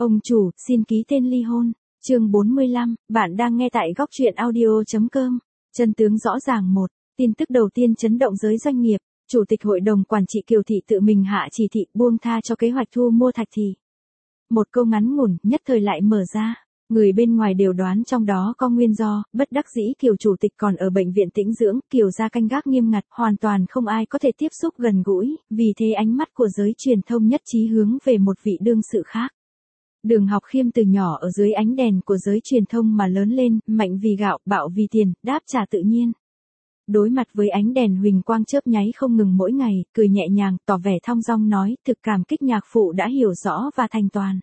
Ông chủ, xin ký tên ly hôn. Chương 45, bạn đang nghe tại góc truyện audio.com. Chân tướng rõ ràng. Một tin tức đầu tiên chấn động giới doanh nghiệp. Chủ tịch hội đồng quản trị Kiều Thị tự mình hạ chỉ thị buông tha cho kế hoạch thu mua Thạch Thị. Một câu ngắn ngủn, nhất thời lại mở ra. Người bên ngoài đều đoán trong đó có nguyên do, bất đắc dĩ Kiều chủ tịch còn ở bệnh viện tĩnh dưỡng, Kiều gia canh gác nghiêm ngặt, hoàn toàn không ai có thể tiếp xúc gần gũi, vì thế ánh mắt của giới truyền thông nhất trí hướng về một vị đương sự khác. Đường Học Khiêm từ nhỏ ở dưới ánh đèn của giới truyền thông mà lớn lên, mạnh vì gạo, bạo vì tiền, đáp trả tự nhiên. Đối mặt với ánh đèn huỳnh quang chớp nháy không ngừng mỗi ngày, cười nhẹ nhàng, tỏ vẻ thong dong nói, thực cảm kích nhạc phụ đã hiểu rõ và thành toàn.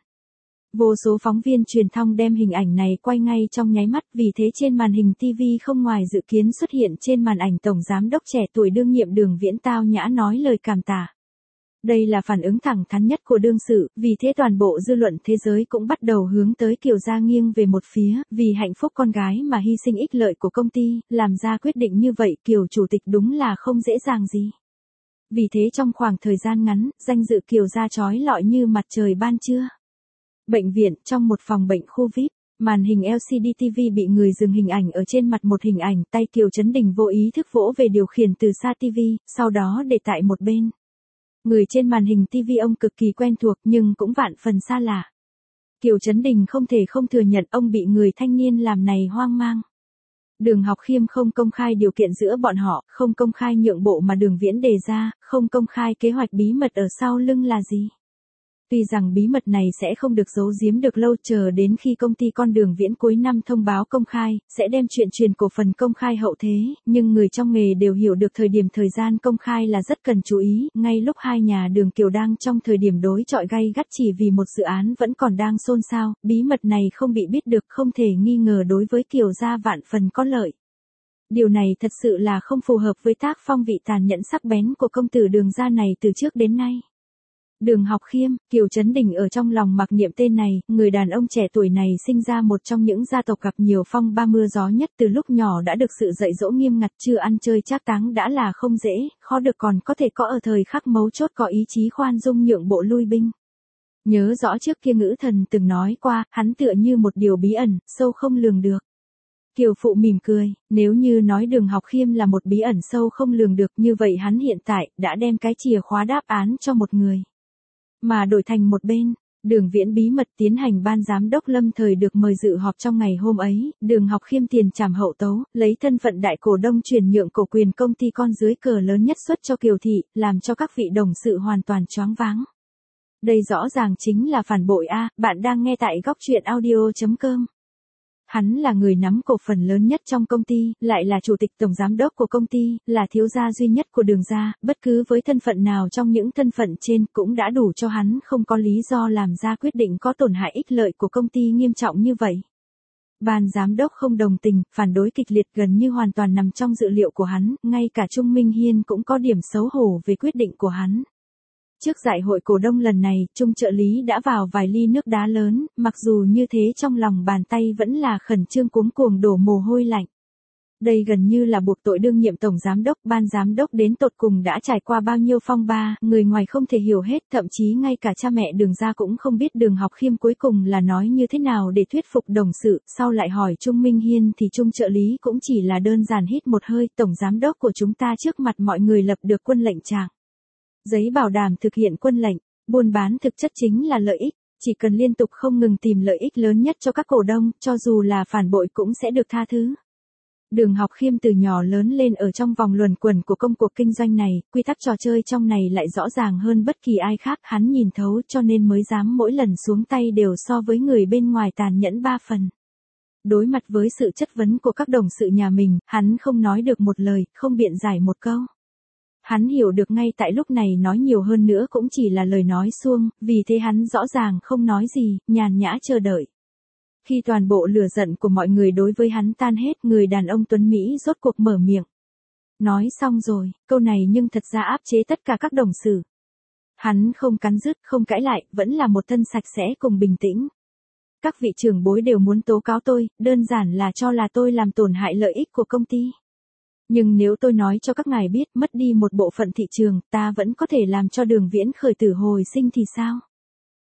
Vô số phóng viên truyền thông đem hình ảnh này quay ngay trong nháy mắt, vì thế trên màn hình TV không ngoài dự kiến xuất hiện trên màn ảnh tổng giám đốc trẻ tuổi đương nhiệm Đường Viễn tao nhã nói lời cảm tạ. Đây là phản ứng thẳng thắn nhất của đương sự, vì thế toàn bộ dư luận thế giới cũng bắt đầu hướng tới Kiều gia nghiêng về một phía, vì hạnh phúc con gái mà hy sinh ích lợi của công ty, làm ra quyết định như vậy Kiều chủ tịch đúng là không dễ dàng gì. Vì thế trong khoảng thời gian ngắn, danh dự Kiều gia chói lọi như mặt trời ban trưa. Bệnh viện, trong một phòng bệnh khu VIP, màn hình LCD TV bị người dừng hình ảnh ở trên mặt một hình ảnh, tay Kiều Chấn Đình vô ý thức vỗ về điều khiển từ xa TV, sau đó để tại một bên. Người trên màn hình TV ông cực kỳ quen thuộc nhưng cũng vạn phần xa lạ. Kiều Chấn Đình không thể không thừa nhận ông bị người thanh niên làm này hoang mang. Đường Học Khiêm không công khai điều kiện giữa bọn họ, không công khai nhượng bộ mà Đường Viễn đề ra, không công khai kế hoạch bí mật ở sau lưng là gì. Tuy rằng bí mật này sẽ không được giấu giếm được lâu, chờ đến khi công ty con Đường Viễn cuối năm thông báo công khai, sẽ đem chuyện truyền cổ phần công khai hậu thế, nhưng người trong nghề đều hiểu được thời gian công khai là rất cần chú ý, ngay lúc hai nhà Đường Kiều đang trong thời điểm đối chọi gay gắt chỉ vì một dự án vẫn còn đang xôn xao, bí mật này không bị biết được không thể nghi ngờ đối với Kiều gia vạn phần có lợi. Điều này thật sự là không phù hợp với tác phong vị tàn nhẫn sắc bén của công tử Đường gia này từ trước đến nay. Đường Học Khiêm, Kiều Chấn Đình ở trong lòng mặc niệm tên này, người đàn ông trẻ tuổi này sinh ra một trong những gia tộc gặp nhiều phong ba mưa gió nhất, từ lúc nhỏ đã được sự dạy dỗ nghiêm ngặt, chưa ăn chơi trác táng đã là không dễ, khó được còn có thể có ở thời khắc mấu chốt có ý chí khoan dung nhượng bộ lui binh. Nhớ rõ trước kia Ngữ Thần từng nói qua, hắn tựa như một điều bí ẩn, sâu không lường được. Kiều phụ mỉm cười, nếu như nói Đường Học Khiêm là một bí ẩn sâu không lường được, như vậy hắn hiện tại đã đem cái chìa khóa đáp án cho một người. Mà đổi thành một bên, Đường Viễn bí mật tiến hành ban giám đốc lâm thời được mời dự họp trong ngày hôm ấy, Đường Học Khiêm tiền trảm hậu tấu, lấy thân phận đại cổ đông chuyển nhượng cổ quyền công ty con dưới cờ lớn nhất xuất cho Kiều Thị, làm cho các vị đồng sự hoàn toàn choáng váng. Đây rõ ràng chính là phản bội a, bạn đang nghe tại góc truyện audio.com. Hắn là người nắm cổ phần lớn nhất trong công ty, lại là chủ tịch tổng giám đốc của công ty, là thiếu gia duy nhất của Đường gia, bất cứ với thân phận nào trong những thân phận trên cũng đã đủ cho hắn không có lý do làm ra quyết định có tổn hại ích lợi của công ty nghiêm trọng như vậy. Ban giám đốc không đồng tình, phản đối kịch liệt gần như hoàn toàn nằm trong dự liệu của hắn, ngay cả Trung Minh Hiên cũng có điểm xấu hổ về quyết định của hắn. Trước đại hội cổ đông lần này, Trung trợ lý đã vào vài ly nước đá lớn, mặc dù như thế trong lòng bàn tay vẫn là khẩn trương cuống cuồng đổ mồ hôi lạnh. Đây gần như là buộc tội đương nhiệm tổng giám đốc, ban giám đốc đến tột cùng đã trải qua bao nhiêu phong ba, người ngoài không thể hiểu hết, thậm chí ngay cả cha mẹ Đường gia cũng không biết Đường Học Khiêm cuối cùng là nói như thế nào để thuyết phục đồng sự, sau lại hỏi Trung Minh Hiên thì Trung trợ lý cũng chỉ là đơn giản hít một hơi, tổng giám đốc của chúng ta trước mặt mọi người lập được quân lệnh trạng. Giấy bảo đảm thực hiện quân lệnh, buôn bán thực chất chính là lợi ích, chỉ cần liên tục không ngừng tìm lợi ích lớn nhất cho các cổ đông, cho dù là phản bội cũng sẽ được tha thứ. Đường Học Khiêm từ nhỏ lớn lên ở trong vòng luẩn quẩn của công cuộc kinh doanh này, quy tắc trò chơi trong này lại rõ ràng hơn bất kỳ ai khác, hắn nhìn thấu cho nên mới dám mỗi lần xuống tay đều so với người bên ngoài tàn nhẫn 3 phần. Đối mặt với sự chất vấn của các đồng sự nhà mình, hắn không nói được một lời, không biện giải một câu. Hắn hiểu được ngay tại lúc này nói nhiều hơn nữa cũng chỉ là lời nói suông, vì thế hắn rõ ràng không nói gì, nhàn nhã chờ đợi. Khi toàn bộ lửa giận của mọi người đối với hắn tan hết, người đàn ông tuấn Mỹ rốt cuộc mở miệng. Nói xong rồi, câu này nhưng thật ra áp chế tất cả các đồng sự. Hắn không cắn rứt, không cãi lại, vẫn là một thân sạch sẽ cùng bình tĩnh. Các vị trưởng bối đều muốn tố cáo tôi, đơn giản là cho là tôi làm tổn hại lợi ích của công ty. Nhưng nếu tôi nói cho các ngài biết mất đi một bộ phận thị trường, ta vẫn có thể làm cho Đường Viễn khởi tử hồi sinh thì sao?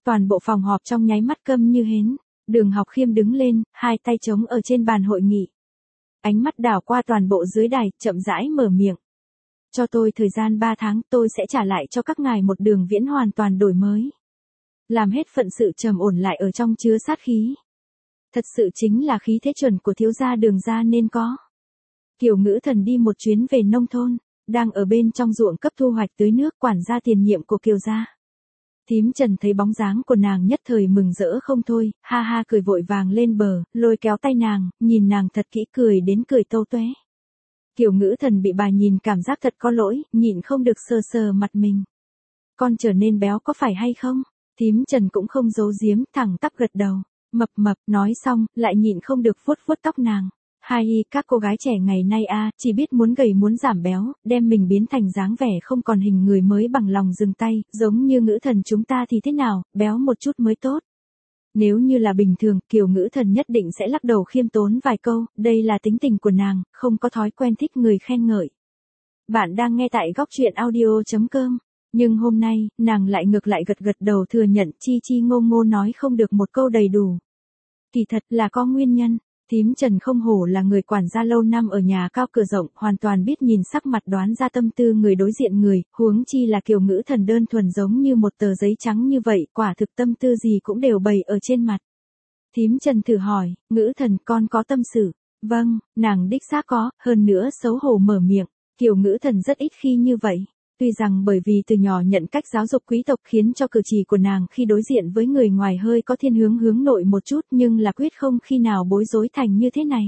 Toàn bộ phòng họp trong nháy mắt câm như hến. Đường Học Khiêm đứng lên, hai tay trống ở trên bàn hội nghị. Ánh mắt đảo qua toàn bộ dưới đài, chậm rãi mở miệng. Cho tôi thời gian 3 tháng, tôi sẽ trả lại cho các ngài một Đường Viễn hoàn toàn đổi mới. Làm hết phận sự trầm ổn lại ở trong chứa sát khí. Thật sự chính là khí thế chuẩn của thiếu gia Đường gia nên có. Kiều Ngữ Thần đi một chuyến về nông thôn, đang ở bên trong ruộng cấp thu hoạch tưới nước, quản gia tiền nhiệm của Kiều gia. Thím Trần thấy bóng dáng của nàng nhất thời mừng rỡ không thôi, ha ha cười vội vàng lên bờ, lôi kéo tay nàng, nhìn nàng thật kỹ cười đến cười tâu tuế. Kiều Ngữ Thần bị bà nhìn cảm giác thật có lỗi, nhịn không được sờ sờ mặt mình. Con trở nên béo có phải hay không? Thím Trần cũng không giấu giếm, thẳng tắp gật đầu. Mập mập, nói xong, lại nhịn không được vuốt vuốt tóc nàng. Hai các cô gái trẻ ngày nay chỉ biết muốn gầy muốn giảm béo, đem mình biến thành dáng vẻ không còn hình người mới bằng lòng dừng tay, giống như Ngữ Thần chúng ta thì thế nào, béo một chút mới tốt. Nếu như là bình thường, Kiều Ngữ Thần nhất định sẽ lắc đầu khiêm tốn vài câu, đây là tính tình của nàng, không có thói quen thích người khen ngợi. Bạn đang nghe tại góc truyện audio.com. Nhưng hôm nay, nàng lại ngược lại gật gật đầu thừa nhận chi chi ngô ngô nói không được một câu đầy đủ. Kỳ thật là có nguyên nhân. Thím Trần không hổ là người quản gia lâu năm ở nhà cao cửa rộng, hoàn toàn biết nhìn sắc mặt đoán ra tâm tư người đối diện người, huống chi là Kiều Ngữ Thần đơn thuần giống như một tờ giấy trắng như vậy, quả thực tâm tư gì cũng đều bày ở trên mặt. Thím Trần thử hỏi, Ngữ Thần con có tâm sự? Vâng, nàng đích xác có, hơn nữa xấu hổ mở miệng, Kiều Ngữ Thần rất ít khi như vậy. Tuy rằng bởi vì từ nhỏ nhận cách giáo dục quý tộc khiến cho cử chỉ của nàng khi đối diện với người ngoài hơi có thiên hướng nội một chút nhưng là quyết không khi nào bối rối thành như thế này.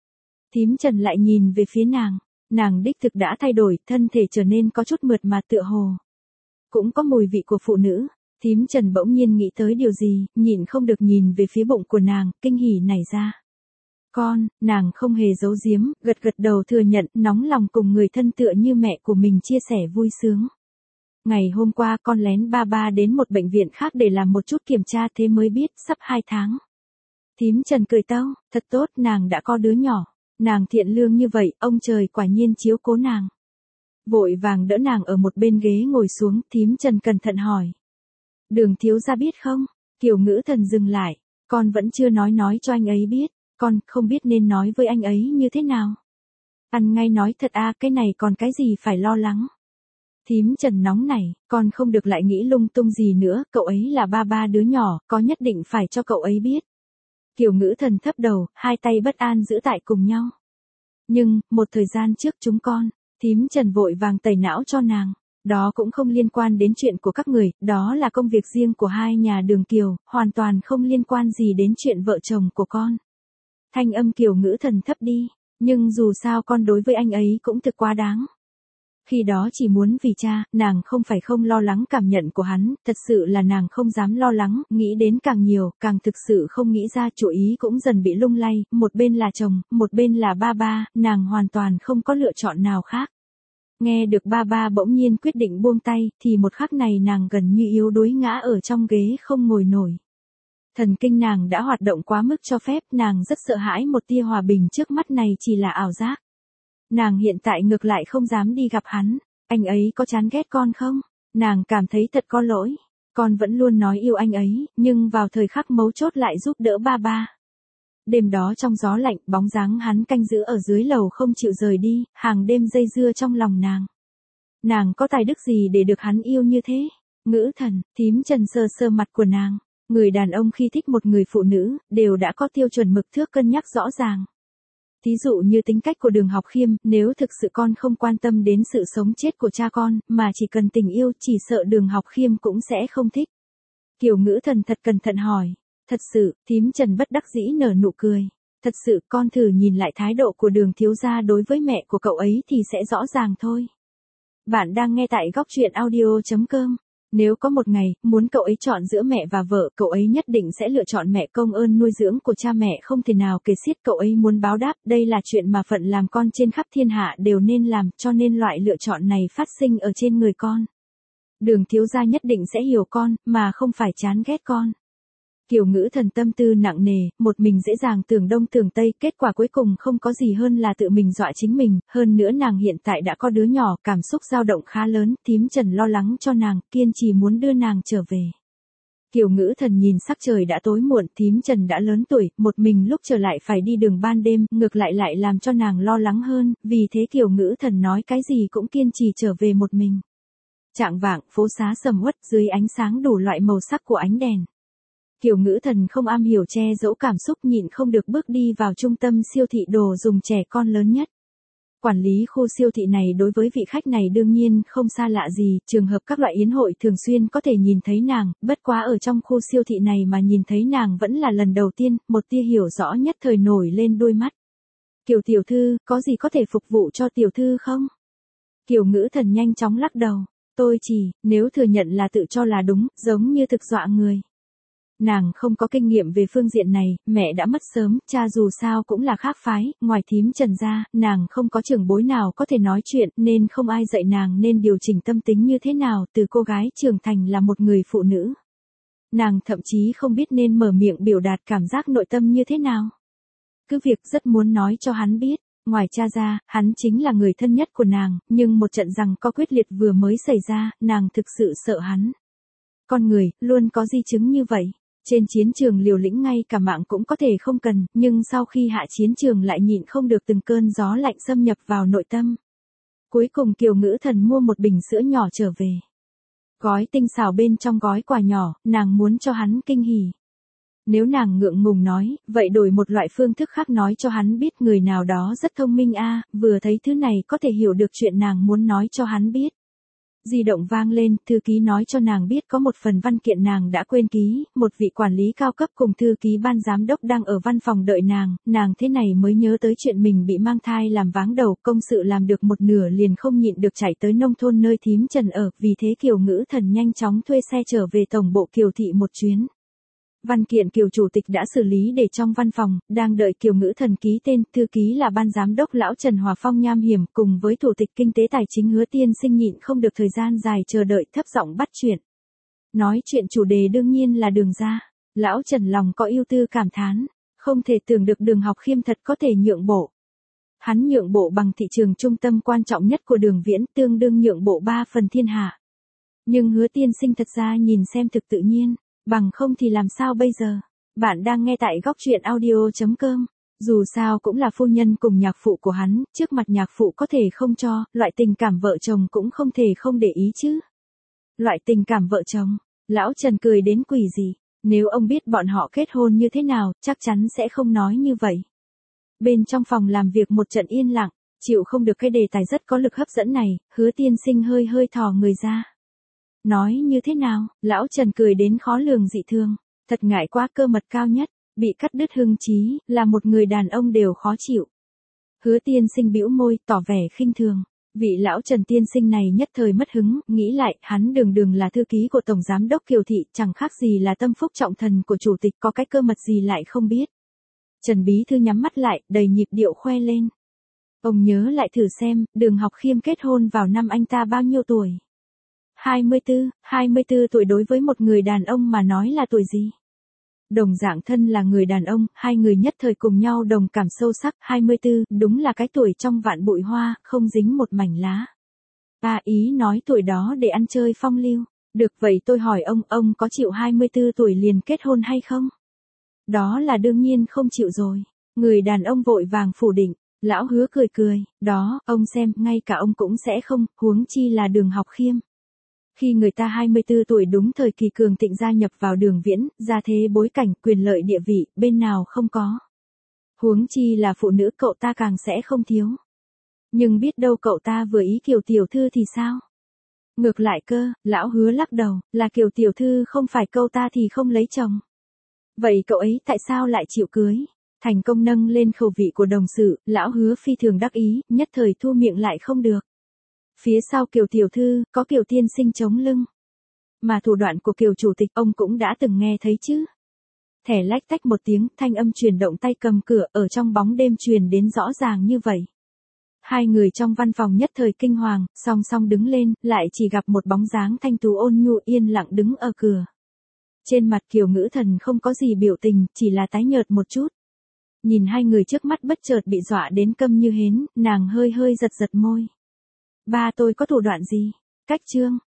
Thím Trần lại nhìn về phía nàng đích thực đã thay đổi, thân thể trở nên có chút mượt mà tựa hồ. Cũng có mùi vị của phụ nữ, thím Trần bỗng nhiên nghĩ tới điều gì, nhịn không được nhìn về phía bụng của nàng, kinh hỉ nảy ra. Con, nàng không hề giấu giếm, gật gật đầu thừa nhận, nóng lòng cùng người thân tựa như mẹ của mình chia sẻ vui sướng. Ngày hôm qua con lén ba đến một bệnh viện khác để làm một chút kiểm tra thế mới biết sắp 2 tháng. Thím Trần cười tâu, thật tốt, nàng đã có đứa nhỏ. Nàng thiện lương như vậy, ông trời quả nhiên chiếu cố nàng. Vội vàng đỡ nàng ở một bên ghế ngồi xuống, thím Trần cẩn thận hỏi. Đường thiếu gia biết không? Kiều Ngữ Thần dừng lại, con vẫn chưa nói cho anh ấy biết. Con không biết nên nói với anh ấy như thế nào. Ăn ngay nói thật cái này còn cái gì phải lo lắng. Thím Trần nóng nảy, con không được lại nghĩ lung tung gì nữa, cậu ấy là ba đứa nhỏ, có nhất định phải cho cậu ấy biết. Kiều Ngữ Thần thấp đầu, hai tay bất an giữ tại cùng nhau. Nhưng, một thời gian trước chúng con, thím Trần vội vàng tẩy não cho nàng. Đó cũng không liên quan đến chuyện của các người, đó là công việc riêng của hai nhà Đường Kiều, hoàn toàn không liên quan gì đến chuyện vợ chồng của con. Thanh âm Kiều Ngữ Thần thấp đi, nhưng dù sao con đối với anh ấy cũng thực quá đáng. Khi đó chỉ muốn vì cha, nàng không phải không lo lắng cảm nhận của hắn, thật sự là nàng không dám lo lắng, nghĩ đến càng nhiều, càng thực sự không nghĩ ra chủ ý cũng dần bị lung lay, một bên là chồng, một bên là ba, nàng hoàn toàn không có lựa chọn nào khác. Nghe được ba bỗng nhiên quyết định buông tay, thì một khắc này nàng gần như yếu đuối ngã ở trong ghế không ngồi nổi. Thần kinh nàng đã hoạt động quá mức cho phép, nàng rất sợ hãi một tia hòa bình trước mắt này chỉ là ảo giác. Nàng hiện tại ngược lại không dám đi gặp hắn, anh ấy có chán ghét con không? Nàng cảm thấy thật có lỗi, con vẫn luôn nói yêu anh ấy, nhưng vào thời khắc mấu chốt lại giúp đỡ ba. Đêm đó trong gió lạnh, bóng dáng hắn canh giữ ở dưới lầu không chịu rời đi, hàng đêm dây dưa trong lòng nàng. Nàng có tài đức gì để được hắn yêu như thế? Ngữ Thần, thím Trần sờ sờ mặt của nàng. Người đàn ông khi thích một người phụ nữ, đều đã có tiêu chuẩn mực thước cân nhắc rõ ràng. Thí dụ như tính cách của Đường Học Khiêm, nếu thực sự con không quan tâm đến sự sống chết của cha con, mà chỉ cần tình yêu, chỉ sợ Đường Học Khiêm cũng sẽ không thích. Kiều Ngữ Thần thật cẩn thận hỏi. Thật sự, thím Trần bất đắc dĩ nở nụ cười. Thật sự, con thử nhìn lại thái độ của Đường thiếu gia đối với mẹ của cậu ấy thì sẽ rõ ràng thôi. Bạn đang nghe tại góc truyện audio.com. Nếu có một ngày, muốn cậu ấy chọn giữa mẹ và vợ, cậu ấy nhất định sẽ lựa chọn mẹ, công ơn nuôi dưỡng của cha mẹ không thể nào kể xiết, cậu ấy muốn báo đáp, đây là chuyện mà phận làm con trên khắp thiên hạ đều nên làm, cho nên loại lựa chọn này phát sinh ở trên người con. Đường thiếu gia nhất định sẽ hiểu con, mà không phải chán ghét con. Kiều Ngữ Thần tâm tư nặng nề, một mình dễ dàng tưởng đông tưởng tây, kết quả cuối cùng không có gì hơn là tự mình dọa chính mình, hơn nữa nàng hiện tại đã có đứa nhỏ, cảm xúc dao động khá lớn, thím Trần lo lắng cho nàng, kiên trì muốn đưa nàng trở về. Kiều Ngữ Thần nhìn sắc trời đã tối muộn, thím Trần đã lớn tuổi, một mình lúc trở lại phải đi đường ban đêm, ngược lại làm cho nàng lo lắng hơn, vì thế Kiều Ngữ Thần nói cái gì cũng kiên trì trở về một mình. Chạng vạng, phố xá sầm uất dưới ánh sáng đủ loại màu sắc của ánh đèn. Kiều Ngữ Thần không am hiểu che giấu cảm xúc, nhịn không được bước đi vào trung tâm siêu thị đồ dùng trẻ con lớn nhất. Quản lý khu siêu thị này đối với vị khách này đương nhiên không xa lạ gì, trường hợp các loại yến hội thường xuyên có thể nhìn thấy nàng, bất quá ở trong khu siêu thị này mà nhìn thấy nàng vẫn là lần đầu tiên, một tia hiểu rõ nhất thời nổi lên đôi mắt. Kiều tiểu thư, có gì có thể phục vụ cho tiểu thư không? Kiều Ngữ Thần nhanh chóng lắc đầu, tôi chỉ, nếu thừa nhận là tự cho là đúng, giống như thực dọa người. Nàng không có kinh nghiệm về phương diện này, mẹ đã mất sớm, cha dù sao cũng là khác phái, ngoài thím Trần ra, nàng không có trưởng bối nào có thể nói chuyện, nên không ai dạy nàng nên điều chỉnh tâm tính như thế nào, từ cô gái trưởng thành là một người phụ nữ. Nàng thậm chí không biết nên mở miệng biểu đạt cảm giác nội tâm như thế nào. Cứ việc rất muốn nói cho hắn biết, ngoài cha ra, hắn chính là người thân nhất của nàng, nhưng một trận giằng co quyết liệt vừa mới xảy ra, nàng thực sự sợ hắn. Con người, luôn có di chứng như vậy. Trên chiến trường liều lĩnh ngay cả mạng cũng có thể không cần, nhưng sau khi hạ chiến trường lại nhịn không được từng cơn gió lạnh xâm nhập vào nội tâm. Cuối cùng Kiều Ngữ Thần mua một bình sữa nhỏ trở về. Gói tinh xảo bên trong gói quà nhỏ, nàng muốn cho hắn kinh hỉ. Nếu nàng ngượng ngùng nói, vậy đổi một loại phương thức khác nói cho hắn biết người nào đó rất thông minh vừa thấy thứ này có thể hiểu được chuyện nàng muốn nói cho hắn biết. Di động vang lên, thư ký nói cho nàng biết có một phần văn kiện nàng đã quên ký, một vị quản lý cao cấp cùng thư ký ban giám đốc đang ở văn phòng đợi nàng thế này mới nhớ tới chuyện mình bị mang thai làm váng đầu, công sự làm được một nửa liền không nhịn được chạy tới nông thôn nơi thím Trần ở, vì thế Kiều Ngữ Thần nhanh chóng thuê xe trở về tổng bộ Kiều thị một chuyến. Văn kiện Kiều chủ tịch đã xử lý để trong văn phòng, đang đợi Kiều Ngữ Thần ký tên, thư ký là ban giám đốc lão Trần Hòa Phong nham hiểm, cùng với thủ tịch kinh tế tài chính Hứa Tiên Sinh nhịn không được thời gian dài chờ đợi, thấp giọng bắt chuyện. Nói chuyện chủ đề đương nhiên là Đường ra. Lão Trần lòng có ưu tư cảm thán, không thể tưởng được Đường Học Khiêm thật có thể nhượng bộ. Hắn nhượng bộ bằng thị trường trung tâm quan trọng nhất của Đường Viễn, tương đương nhượng bộ 3 phần thiên hạ. Nhưng Hứa Tiên Sinh thật ra nhìn xem thực tự nhiên. Bằng không thì làm sao bây giờ? Bạn đang nghe tại góc truyện audio.com. Dù sao cũng là phu nhân cùng nhạc phụ của hắn, trước mặt nhạc phụ có thể không cho, loại tình cảm vợ chồng cũng không thể không để ý chứ. Loại tình cảm vợ chồng, lão Trần cười đến quỷ gì, nếu ông biết bọn họ kết hôn như thế nào, chắc chắn sẽ không nói như vậy. Bên trong phòng làm việc một trận yên lặng, chịu không được cái đề tài rất có lực hấp dẫn này, Hứa Tiên Sinh hơi thò người ra. Nói như thế nào, lão Trần cười đến khó lường dị thường, thật ngại quá, cơ mật cao nhất, bị cắt đứt hưng trí, là một người đàn ông đều khó chịu. Hứa Tiên Sinh bĩu môi, tỏ vẻ khinh thường, vị lão Trần tiên sinh này nhất thời mất hứng, nghĩ lại, hắn đường là thư ký của Tổng Giám đốc Kiều thị, chẳng khác gì là tâm phúc trọng thần của chủ tịch, có cái cơ mật gì lại không biết. Trần bí thư nhắm mắt lại, đầy nhịp điệu khoe lên. Ông nhớ lại thử xem, Đường Học Khiêm kết hôn vào năm anh ta bao nhiêu tuổi? 24 tuổi đối với một người đàn ông mà nói là tuổi gì? Đồng dạng thân là người đàn ông, hai người nhất thời cùng nhau đồng cảm sâu sắc, 24, đúng là cái tuổi trong vạn bụi hoa, không dính một mảnh lá. Ý nói tuổi đó để ăn chơi phong lưu. Được vậy tôi hỏi ông có chịu 24 tuổi liền kết hôn hay không? Đó là đương nhiên không chịu rồi. Người đàn ông vội vàng phủ định. Lão Hứa cười, đó, ông xem, ngay cả ông cũng sẽ không, huống chi là Đường Học Khiêm. Khi người ta 24 tuổi đúng thời kỳ cường thịnh gia nhập vào Đường Viễn, gia thế bối cảnh, quyền lợi địa vị, bên nào không có. Huống chi là phụ nữ, cậu ta càng sẽ không thiếu. Nhưng biết đâu cậu ta vừa ý Kiều tiểu thư thì sao? Ngược lại cơ, lão Hứa lắc đầu, là Kiều tiểu thư không phải câu ta thì không lấy chồng. Vậy cậu ấy tại sao lại chịu cưới? Thành công nâng lên khẩu vị của đồng sự, lão Hứa phi thường đắc ý, nhất thời thu miệng lại không được. Phía sau Kiều tiểu thư, có Kiều tiên sinh chống lưng. Mà thủ đoạn của Kiều chủ tịch ông cũng đã từng nghe thấy chứ. Thẻ lách tách một tiếng, thanh âm chuyển động tay cầm cửa, ở trong bóng đêm truyền đến rõ ràng như vậy. Hai người trong văn phòng nhất thời kinh hoàng, song song đứng lên, lại chỉ gặp một bóng dáng thanh tú ôn nhu yên lặng đứng ở cửa. Trên mặt Kiều Ngữ Thần không có gì biểu tình, chỉ là tái nhợt một chút. Nhìn hai người trước mắt bất chợt bị dọa đến câm như hến, nàng hơi giật môi. Ba tôi có thủ đoạn gì? Cách trương,